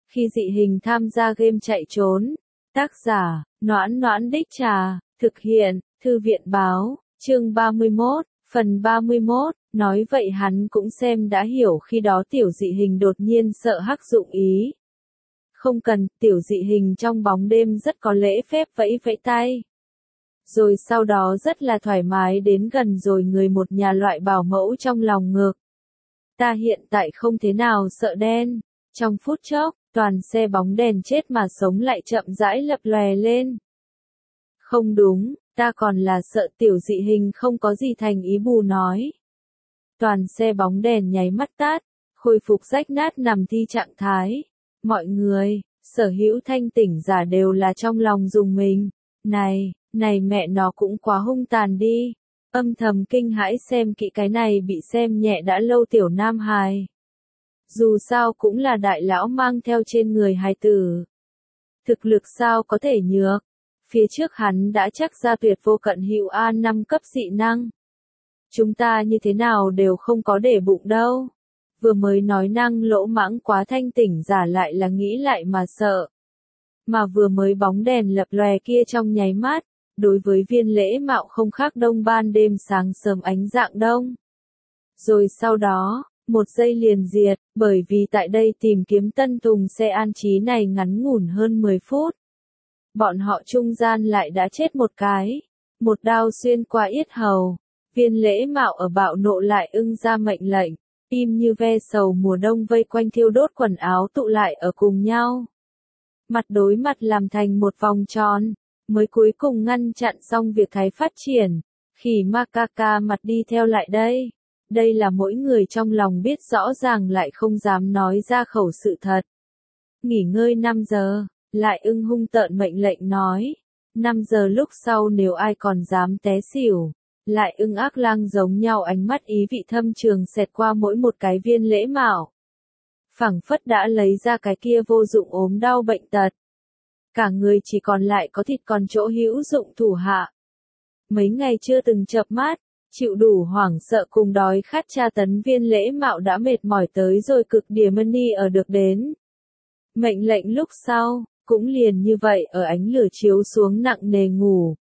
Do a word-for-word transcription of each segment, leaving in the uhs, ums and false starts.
Khi dị hình tham gia game chạy trốn. Tác giả, Noãn Noãn Đích Trà, thực hiện, Thư viện Báo, chương ba mươi mốt, phần ba mươi mốt, nói vậy hắn cũng xem đã hiểu khi đó tiểu dị hình đột nhiên sợ Hắc Dụng ý. Không cần, tiểu dị hình trong bóng đêm rất có lễ phép vẫy vẫy tay. Rồi sau đó rất là thoải mái đến gần rồi người một nhà loại bảo mẫu trong lòng ngực. Ta hiện tại không thế nào sợ đen. Trong phút chốc, toàn xe bóng đèn chết mà sống lại chậm rãi lập lòe lên. Không đúng, ta còn là sợ tiểu dị hình không có gì thành ý bù nói. Toàn xe bóng đèn nháy mắt tát, khôi phục rách nát nằm thi trạng thái. Mọi người, sở hữu thanh tỉnh giả đều là trong lòng dùng mình. Này, này mẹ nó cũng quá hung tàn đi. Âm thầm kinh hãi xem kỹ cái này bị xem nhẹ đã lâu tiểu nam hài. Dù sao cũng là đại lão mang theo trên người hài tử. Thực lực sao có thể nhược. Phía trước hắn đã chắc ra tuyệt vô cận hữu A năm cấp dị năng. Chúng ta như thế nào đều không có để bụng đâu. Vừa mới nói năng lỗ mãng quá thanh tỉnh giả lại là nghĩ lại mà sợ. Mà vừa mới bóng đèn lập lòe kia trong nháy mắt, đối với Viên Lễ Mạo không khác đông ban đêm sáng sớm ánh dạng đông. Rồi sau đó, một giây liền diệt, bởi vì tại đây tìm kiếm tân thùng xe an trí này ngắn ngủn hơn mười phút. Bọn họ trung gian lại đã chết một cái, một đao xuyên qua yết hầu. Viên Lễ Mạo ở bạo nộ lại ưng ra mệnh lệnh, im như ve sầu mùa đông vây quanh thiêu đốt quần áo tụ lại ở cùng nhau. Mặt đối mặt làm thành một vòng tròn, mới cuối cùng ngăn chặn xong việc thái phát triển. Khỉ Macaca mặt đi theo lại đây. Đây là mỗi người trong lòng biết rõ ràng lại không dám nói ra khẩu sự thật. Nghỉ ngơi năm giờ, lại ưng hung tợn mệnh lệnh nói. năm giờ lúc sau nếu ai còn dám té xỉu. Lại ưng ác lang giống nhau ánh mắt ý vị thâm trường xẹt qua mỗi một cái Viên Lễ Mạo. Phảng phất đã lấy ra cái kia vô dụng ốm đau bệnh tật. Cả người chỉ còn lại có thịt còn chỗ hữu dụng thủ hạ. Mấy ngày chưa từng chợp mắt, chịu đủ hoảng sợ cùng đói khát tra tấn Viên Lễ Mạo đã mệt mỏi tới rồi cực điểm ni ở được đến. Mệnh lệnh lúc sau, cũng liền như vậy ở ánh lửa chiếu xuống nặng nề ngủ.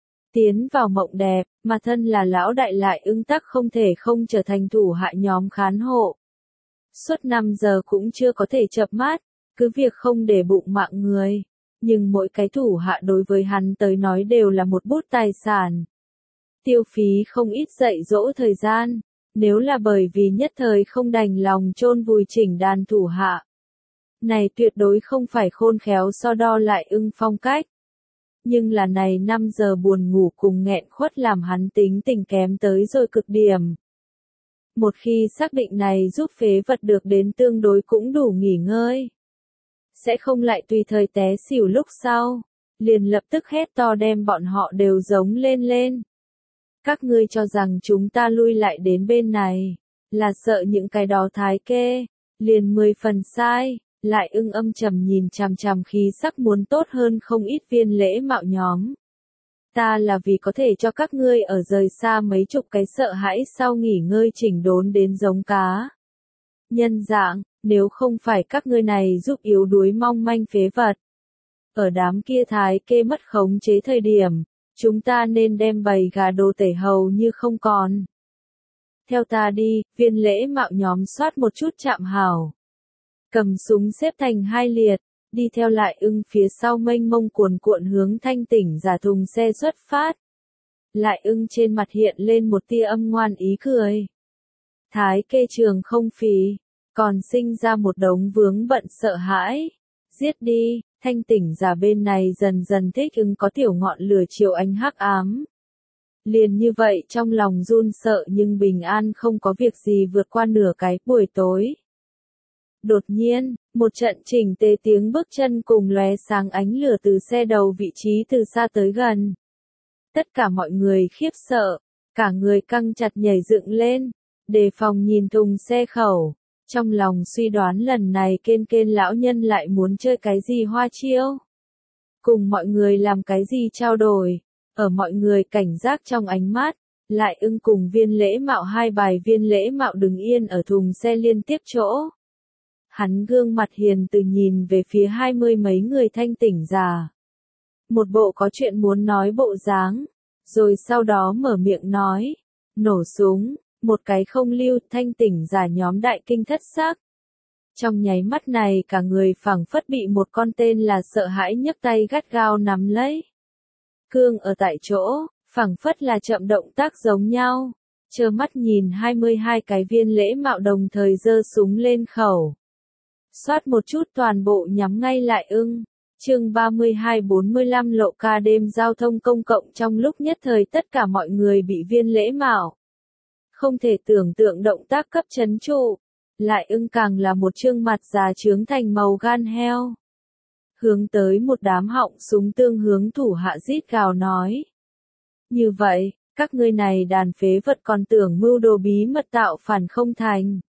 Tiến vào mộng đẹp, mà thân là lão đại lại ưng tắc không thể không trở thành thủ hạ nhóm khán hộ. Suốt năm giờ cũng chưa có thể chợp mắt, cứ việc không để bụng mạng người. Nhưng mỗi cái thủ hạ đối với hắn tới nói đều là một bút tài sản. Tiêu phí không ít dạy dỗ thời gian, nếu là bởi vì nhất thời không đành lòng chôn vùi chỉnh đàn thủ hạ. Này tuyệt đối không phải khôn khéo so đo lại ưng phong cách. Nhưng là này năm giờ buồn ngủ cùng nghẹn khuất làm hắn tính tình kém tới rồi cực điểm. Một khi xác định này giúp phế vật được đến tương đối cũng đủ nghỉ ngơi. Sẽ không lại tùy thời té xỉu lúc sau, liền lập tức hét to đem bọn họ đều giống lên lên. Các ngươi cho rằng chúng ta lui lại đến bên này, là sợ những cái đó thái kê, liền mười phần sai, lại ưng âm trầm nhìn chằm chằm khí sắc muốn tốt hơn không ít Viên Lễ Mạo nhóm. Ta là vì có thể cho các ngươi ở rời xa mấy chục cái sợ hãi sau nghỉ ngơi chỉnh đốn đến giống cá. Nhân dạng, nếu không phải các ngươi này giúp yếu đuối mong manh phế vật. Ở đám kia thái kê mất khống chế thời điểm, chúng ta nên đem bầy gà đồ tể hầu như không còn. Theo ta đi, Viên Lễ Mạo nhóm soát một chút chạm hảo. Cầm súng xếp thành hai liệt, đi theo lại ưng phía sau mênh mông cuồn cuộn hướng thanh tỉnh giả thùng xe xuất phát. Lại ưng trên mặt hiện lên một tia âm ngoan ý cười. Thái kê trường không phí, còn sinh ra một đống vướng bận sợ hãi. Giết đi, thanh tỉnh giả bên này dần dần thích ứng có tiểu ngọn lửa chiều ánh hắc ám. Liền như vậy trong lòng run sợ nhưng bình an không có việc gì vượt qua nửa cái buổi tối. Đột nhiên, một trận chỉnh tề tiếng bước chân cùng lóe sáng ánh lửa từ xe đầu vị trí từ xa tới gần. Tất cả mọi người khiếp sợ, cả người căng chặt nhảy dựng lên, đề phòng nhìn thùng xe khẩu, trong lòng suy đoán lần này kên kên lão nhân lại muốn chơi cái gì hoa chiêu. Cùng mọi người làm cái gì trao đổi, ở mọi người cảnh giác trong ánh mắt, lại ưng cùng Viên Lễ Mạo hai bài Viên Lễ Mạo đứng yên ở thùng xe liên tiếp chỗ. Hắn gương mặt hiền từ nhìn về phía hai mươi mấy người thanh tỉnh già. Một bộ có chuyện muốn nói bộ dáng, rồi sau đó mở miệng nói, nổ súng, một cái không lưu, thanh tỉnh già nhóm đại kinh thất sắc. Trong nháy mắt này cả người phảng phất bị một con tên là sợ hãi nhấc tay gắt gao nắm lấy. Cương ở tại chỗ, phảng phất là chậm động tác giống nhau, trơ mắt nhìn hai mươi hai cái viên lễ mạo đồng thời giơ súng lên khẩu. Xoát một chút toàn bộ nhắm ngay lại ưng. Chương ba mươi hai bốn mươi lăm lộ ca đêm giao thông công cộng trong lúc nhất thời tất cả mọi người bị viên lễ mạo. Không thể tưởng tượng động tác cấp chấn trụ. Lại ưng càng là một trương mặt già trướng thành màu gan heo. Hướng tới một đám họng súng tương hướng thủ hạ rít gào nói. Như vậy, các ngươi này đàn phế vật còn tưởng mưu đồ bí mật tạo phản không thành.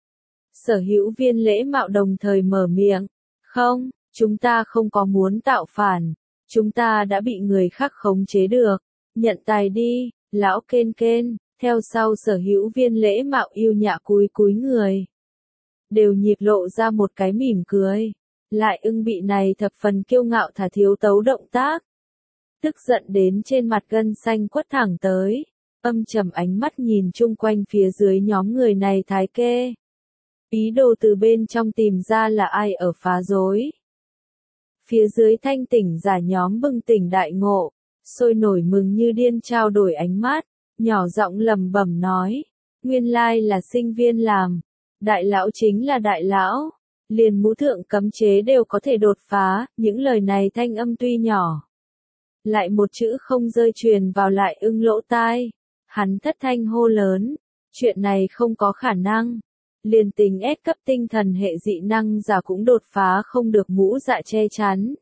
Sở hữu viên lễ mạo đồng thời mở miệng. Không, chúng ta không có muốn tạo phản. Chúng ta đã bị người khác khống chế được. Nhận tài đi, lão kên kên. Theo sau sở hữu viên lễ mạo yêu nhã cúi cúi người. Đều nhịp lộ ra một cái mỉm cười. Lại ưng bị này thập phần kiêu ngạo thả thiếu tấu động tác. Tức giận đến trên mặt gân xanh quất thẳng tới. Âm trầm ánh mắt nhìn chung quanh phía dưới nhóm người này thái kê. Ý đồ từ bên trong tìm ra là ai ở phá rối. Phía dưới thanh tỉnh giả nhóm bừng tỉnh đại ngộ. Sôi nổi mừng như điên trao đổi ánh mắt. Nhỏ giọng lầm bẩm nói. Nguyên lai là sinh viên làm. Đại lão chính là đại lão. Liền ngũ thượng cấm chế đều có thể đột phá. Những lời này thanh âm tuy nhỏ. Lại một chữ không rơi truyền vào lại ưng lỗ tai. Hắn thất thanh hô lớn. Chuyện này không có khả năng. Liền tính S cấp tinh thần hệ dị năng giả cũng đột phá không được mũ dạ che chắn.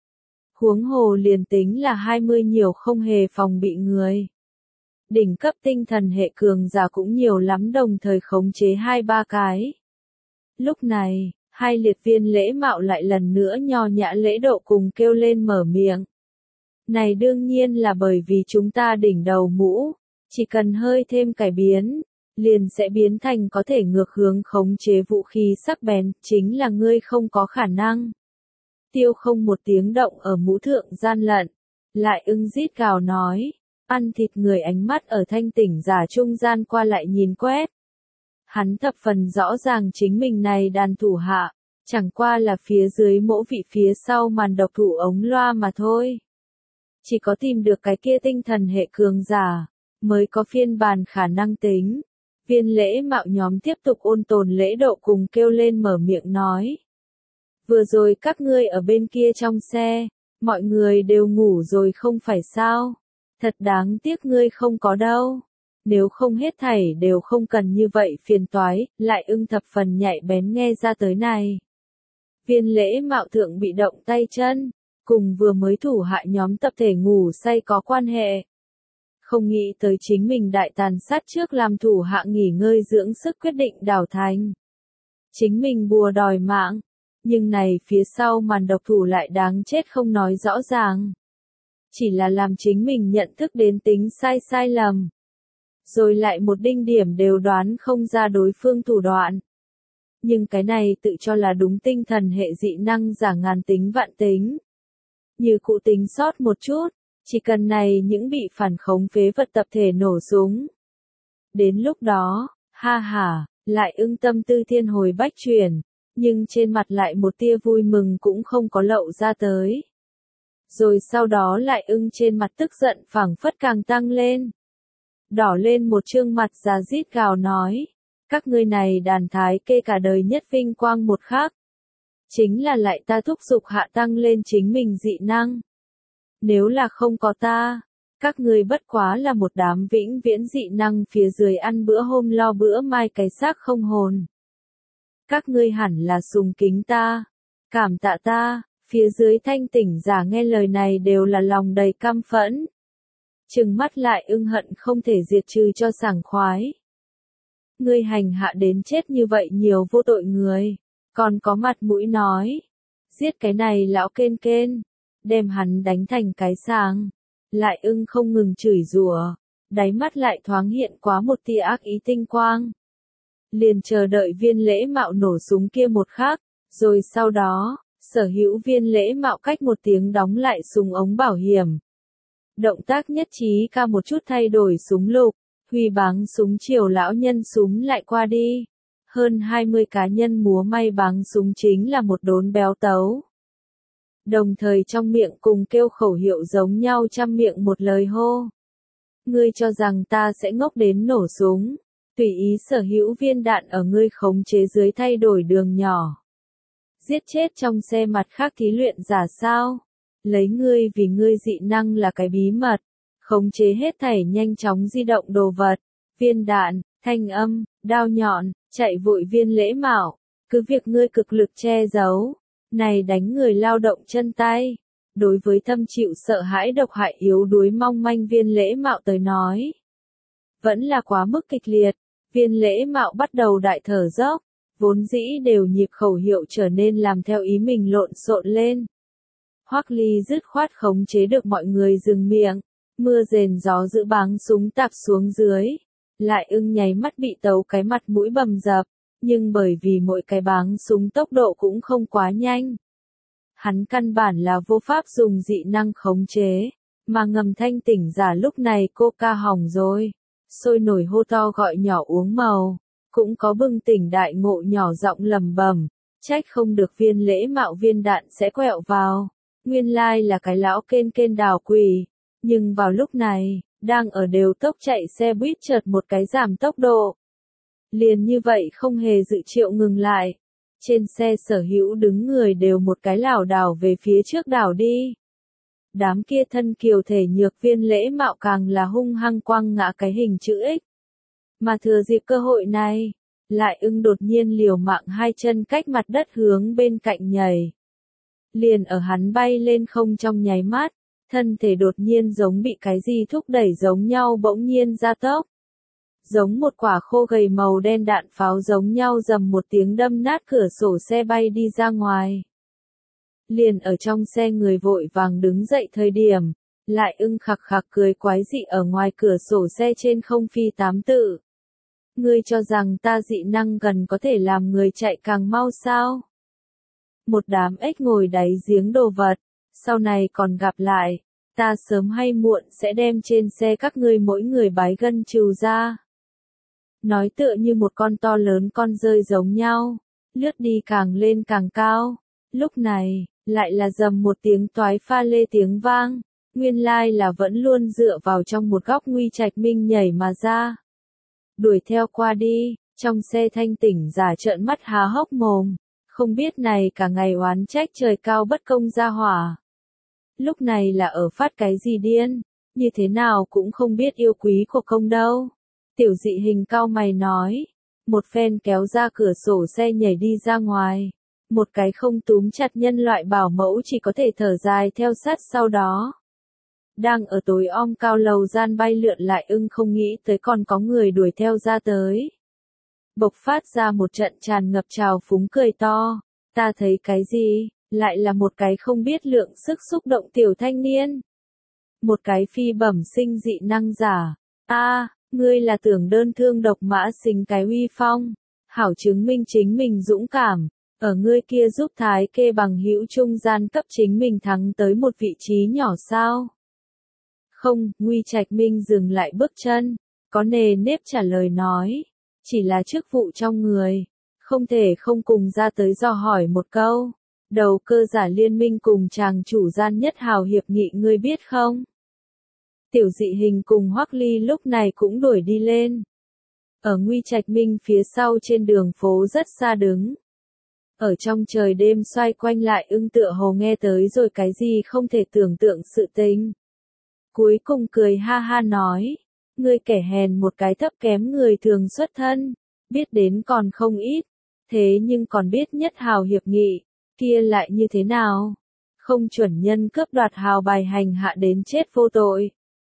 Huống hồ liền tính là hai mươi nhiều không hề phòng bị người. Đỉnh cấp tinh thần hệ cường giả cũng nhiều lắm đồng thời khống chế hai ba cái. Lúc này, hai liệt viên lễ mạo lại lần nữa nho nhã lễ độ cùng kêu lên mở miệng. Này đương nhiên là bởi vì chúng ta đỉnh đầu mũ, chỉ cần hơi thêm cải biến, liền sẽ biến thành có thể ngược hướng khống chế vũ khí sắc bén, chính là ngươi không có khả năng. Tiêu không một tiếng động ở mũ thượng gian lận, lại ưng rít gào nói, ăn thịt người ánh mắt ở thanh tỉnh giả trung gian qua lại nhìn quét. Hắn thập phần rõ ràng chính mình này đàn thủ hạ, chẳng qua là phía dưới mỗ vị phía sau màn độc thủ ống loa mà thôi. Chỉ có tìm được cái kia tinh thần hệ cường giả, mới có phiên bản khả năng tính. Viên lễ mạo nhóm tiếp tục ôn tồn lễ độ cùng kêu lên mở miệng nói. Vừa rồi các ngươi ở bên kia trong xe, mọi người đều ngủ rồi không phải sao? Thật đáng tiếc ngươi không có đâu. Nếu không hết thảy đều không cần như vậy phiền toái, lại ưng thập phần nhạy bén nghe ra tới này. Viên lễ mạo thượng bị động tay chân, cùng vừa mới thủ hạ nhóm tập thể ngủ say có quan hệ. Không nghĩ tới chính mình đại tàn sát trước làm thủ hạ nghỉ ngơi dưỡng sức quyết định đảo thành. Chính mình bùa đòi mạng, nhưng này phía sau màn độc thủ lại đáng chết không nói rõ ràng. Chỉ là làm chính mình nhận thức đến tính sai sai lầm. Rồi lại một đinh điểm đều đoán không ra đối phương thủ đoạn. Nhưng cái này tự cho là đúng tinh thần hệ dị năng giả ngàn tính vạn tính. Như cụ tính sót một chút, chỉ cần này những bị phản khống phế vật tập thể nổ súng. Đến lúc đó, ha ha, lại ưng tâm tư thiên hồi bách chuyển, nhưng trên mặt lại một tia vui mừng cũng không có lậu ra tới. Rồi sau đó lại ưng trên mặt tức giận phảng phất càng tăng lên. Đỏ lên một trương mặt già rít gào nói, các ngươi này đàn thái kê cả đời nhất vinh quang một khắc. Chính là lại ta thúc giục hạ tăng lên chính mình dị năng. Nếu là không có ta, các ngươi bất quá là một đám vĩnh viễn dị năng phía dưới ăn bữa hôm lo bữa mai cái xác không hồn. Các ngươi hẳn là sùng kính ta, cảm tạ ta, phía dưới thanh tỉnh giả nghe lời này đều là lòng đầy căm phẫn. Trừng mắt lại ưng hận không thể diệt trừ cho sảng khoái. Ngươi hành hạ đến chết như vậy nhiều vô tội người, còn có mặt mũi nói. Giết cái này lão kên kên, đem hắn đánh thành cái sàng. Lại ưng không ngừng chửi rủa, đáy mắt lại thoáng hiện quá một tia ác ý tinh quang. liền chờ đợi viên lễ mạo nổ súng kia một khắc, rồi sau đó, sở hữu viên lễ mạo cách một tiếng đóng lại súng ống bảo hiểm. Động tác nhất trí ca một chút thay đổi súng lục, Huy báng súng chiều lão nhân súng lại qua đi. Hơn hai mươi cá nhân múa may báng súng chính là một đốn béo tấu. Đồng thời trong miệng cùng kêu khẩu hiệu giống nhau trăm miệng một lời hô. Ngươi cho rằng ta sẽ ngốc đến nổ súng, tùy ý sở hữu viên đạn ở ngươi khống chế dưới thay đổi đường nhỏ. Giết chết trong xe mặt khác thí luyện giả sao? Lấy ngươi vì ngươi dị năng là cái bí mật, khống chế hết thảy nhanh chóng di động đồ vật, viên đạn, thanh âm, đao nhọn, chạy vội viên lễ mạo, cứ việc ngươi cực lực che giấu, này đánh người lao động chân tay. Đối với thâm chịu sợ hãi độc hại yếu đuối mong manh viên lễ mạo tới nói, vẫn là quá mức kịch liệt. Viên lễ mạo bắt đầu đại thở dốc, vốn dĩ đều nhịp khẩu hiệu trở nên làm theo ý mình lộn xộn lên. Hoắc Ly dứt khoát khống chế được mọi người dừng miệng, mưa rền gió giữ báng súng tạp xuống dưới. Lại ưng nháy mắt bị tấu cái mặt mũi bầm dập, nhưng bởi vì mỗi cái báng súng tốc độ cũng không quá nhanh. Hắn căn bản là vô pháp dùng dị năng khống chế, mà ngầm thanh tỉnh giả lúc này coca hỏng rồi. Sôi nổi hô to gọi nhỏ uống màu, cũng có bừng tỉnh đại ngộ nhỏ giọng lầm bầm, trách không được viên lễ mạo viên đạn sẽ quẹo vào, nguyên lai là cái lão kên kên đào quỷ, nhưng vào lúc này, đang ở đều tốc chạy xe buýt chợt một cái giảm tốc độ. Liền như vậy không hề dự triệu ngừng lại, trên xe sở hữu đứng người đều một cái lảo đảo về phía trước đảo đi. Đám kia thân kiều thể nhược viên lễ mạo càng là hung hăng quăng ngã cái hình chữ X. Mà thừa dịp cơ hội này, lại ưng đột nhiên liều mạng hai chân cách mặt đất hướng bên cạnh nhảy. Liền ở hắn bay lên không trong nháy mắt, thân thể đột nhiên giống bị cái gì thúc đẩy giống nhau bỗng nhiên ra tốc. Giống một quả khô gầy màu đen đạn pháo giống nhau dầm một tiếng đâm nát cửa sổ xe bay đi ra ngoài. Liền ở trong xe người vội vàng đứng dậy thời điểm, lại ưng khặc khặc cười quái dị ở ngoài cửa sổ xe trên không phi tám tự. Ngươi cho rằng ta dị năng gần có thể làm người chạy càng mau sao? Một đám ếch ngồi đáy giếng đồ vật, sau này còn gặp lại, ta sớm hay muộn sẽ đem trên xe các ngươi mỗi người bái gân trừ ra. Nói tựa như một con to lớn con rơi giống nhau, lướt đi càng lên càng cao. Lúc này, lại là dầm một tiếng toái pha lê tiếng vang, nguyên lai là vẫn luôn dựa vào trong một góc Nguy Trạch Minh nhảy mà ra. Đuổi theo qua đi, trong xe thanh tỉnh giả trợn mắt há hốc mồm, không biết này cả ngày oán trách trời cao bất công ra hỏa. Lúc này là ở phát cái gì điên, như thế nào cũng không biết yêu quý của công đâu. Tiểu dị hình cao mày nói, một phen kéo ra cửa sổ xe nhảy đi ra ngoài. Một cái không túm chặt nhân loại bảo mẫu chỉ có thể thở dài theo sát sau đó. Đang ở tối om cao lầu gian bay lượn lại ưng không nghĩ tới còn có người đuổi theo ra tới. Bộc phát ra một trận tràn ngập trào phúng cười to, ta thấy cái gì, lại là một cái không biết lượng sức xúc động tiểu thanh niên. Một cái phi bẩm sinh dị năng giả, a ngươi là tưởng đơn thương độc mã sinh cái uy phong, hảo chứng minh chính mình dũng cảm. Ở ngươi kia giúp thái kê bằng hữu trung gian cấp chính mình thắng tới một vị trí nhỏ sao? Không, Nguy Trạch Minh dừng lại bước chân, có nề nếp trả lời nói, chỉ là chức vụ trong người, không thể không cùng ra tới dò hỏi một câu. Đầu cơ giả liên minh cùng chàng chủ gian nhất hào hiệp nghị ngươi biết không? Tiểu dị hình cùng Hoắc Ly lúc này cũng đuổi đi lên. Ở Nguy Trạch Minh phía sau trên đường phố rất xa đứng. Ở trong trời đêm xoay quanh lại ưng tựa hồ nghe tới rồi cái gì không thể tưởng tượng sự tình. Cuối cùng cười ha ha nói, ngươi kẻ hèn một cái thấp kém người thường xuất thân, biết đến còn không ít, thế nhưng còn biết nhất hào hiệp nghị, kia lại như thế nào? Không chuẩn nhân cướp đoạt hào bài hành hạ đến chết vô tội.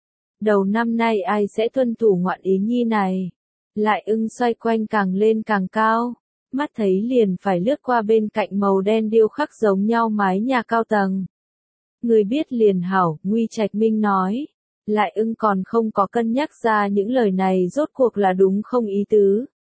Đầu năm nay ai sẽ tuân thủ ngoạn ý nhi này? Lại ưng xoay quanh càng lên càng cao. Mắt thấy liền phải lướt qua bên cạnh màu đen điêu khắc giống nhau mái nhà cao tầng. Người biết liền hảo, Nguy Trạch Minh nói. Lại ưng còn không có cân nhắc ra những lời này rốt cuộc là đúng không ý tứ.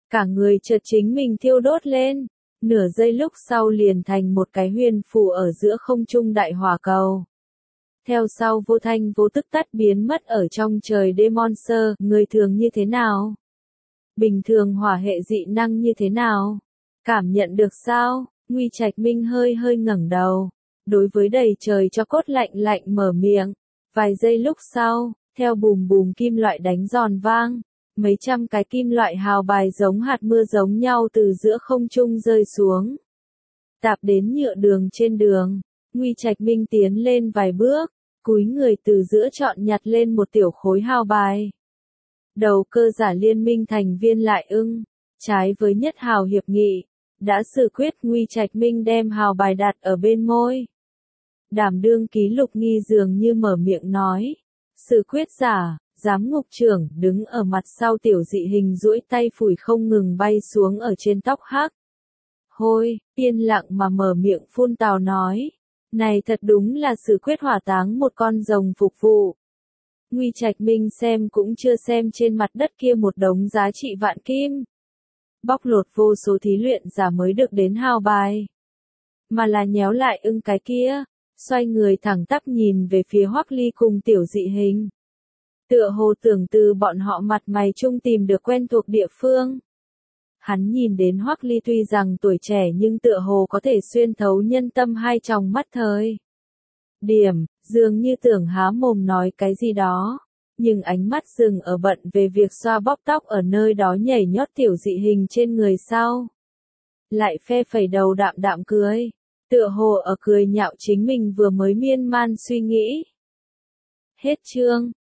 Cả người chợt chính mình thiêu đốt lên, nửa giây lúc sau liền thành một cái huyền phù ở giữa không trung đại hỏa cầu. Theo sau vô thanh vô tức tắt biến mất ở trong trời đêm monster, người thường như thế nào? Bình thường hỏa hệ dị năng như thế nào? Cảm nhận được sao? Nguy Trạch Minh hơi hơi ngẩng đầu, đối với đầy trời cho cốt lạnh lạnh mở miệng. Vài giây lúc sau, theo bùm bùm kim loại đánh giòn vang, mấy trăm cái kim loại hào bài giống hạt mưa giống nhau từ giữa không trung rơi xuống. Tạp đến nhựa đường trên đường, Nguy Trạch Minh tiến lên vài bước, cúi người từ giữa chọn nhặt lên một tiểu khối hào bài. Đầu cơ giả liên minh thành viên lại ưng, trái với nhất hào hiệp nghị, đã xử quyết Nguy Trạch Minh đem hào bài đặt ở bên môi. Đảm đương ký lục nghi dường như mở miệng nói, xử quyết giả, giám ngục trưởng đứng ở mặt sau tiểu dị hình duỗi tay phủi không ngừng bay xuống ở trên tóc hắc. Hôi, yên lặng mà mở miệng phun tào nói, này thật đúng là xử quyết hỏa táng một con rồng phục vụ. Nguy Trạch Minh xem cũng chưa xem trên mặt đất kia một đống giá trị vạn kim. Bóc lột vô số thí luyện giả mới được đến hào bài. Mà là nhéo lại ưng cái kia, xoay người thẳng tắp nhìn về phía Hoắc Ly cùng tiểu dị hình. Tựa hồ tưởng từ bọn họ mặt mày chung tìm được quen thuộc địa phương. Hắn nhìn đến Hoắc Ly tuy rằng tuổi trẻ nhưng tựa hồ có thể xuyên thấu nhân tâm hai tròng mắt thời. Điểm, dường như tưởng há mồm nói cái gì đó, nhưng ánh mắt dừng ở bận về việc xoa bóp tóc ở nơi đó nhảy nhót tiểu dị hình trên người sau. Lại phe phẩy đầu đạm đạm cười, tựa hồ ở cười nhạo chính mình vừa mới miên man suy nghĩ. Hết chương.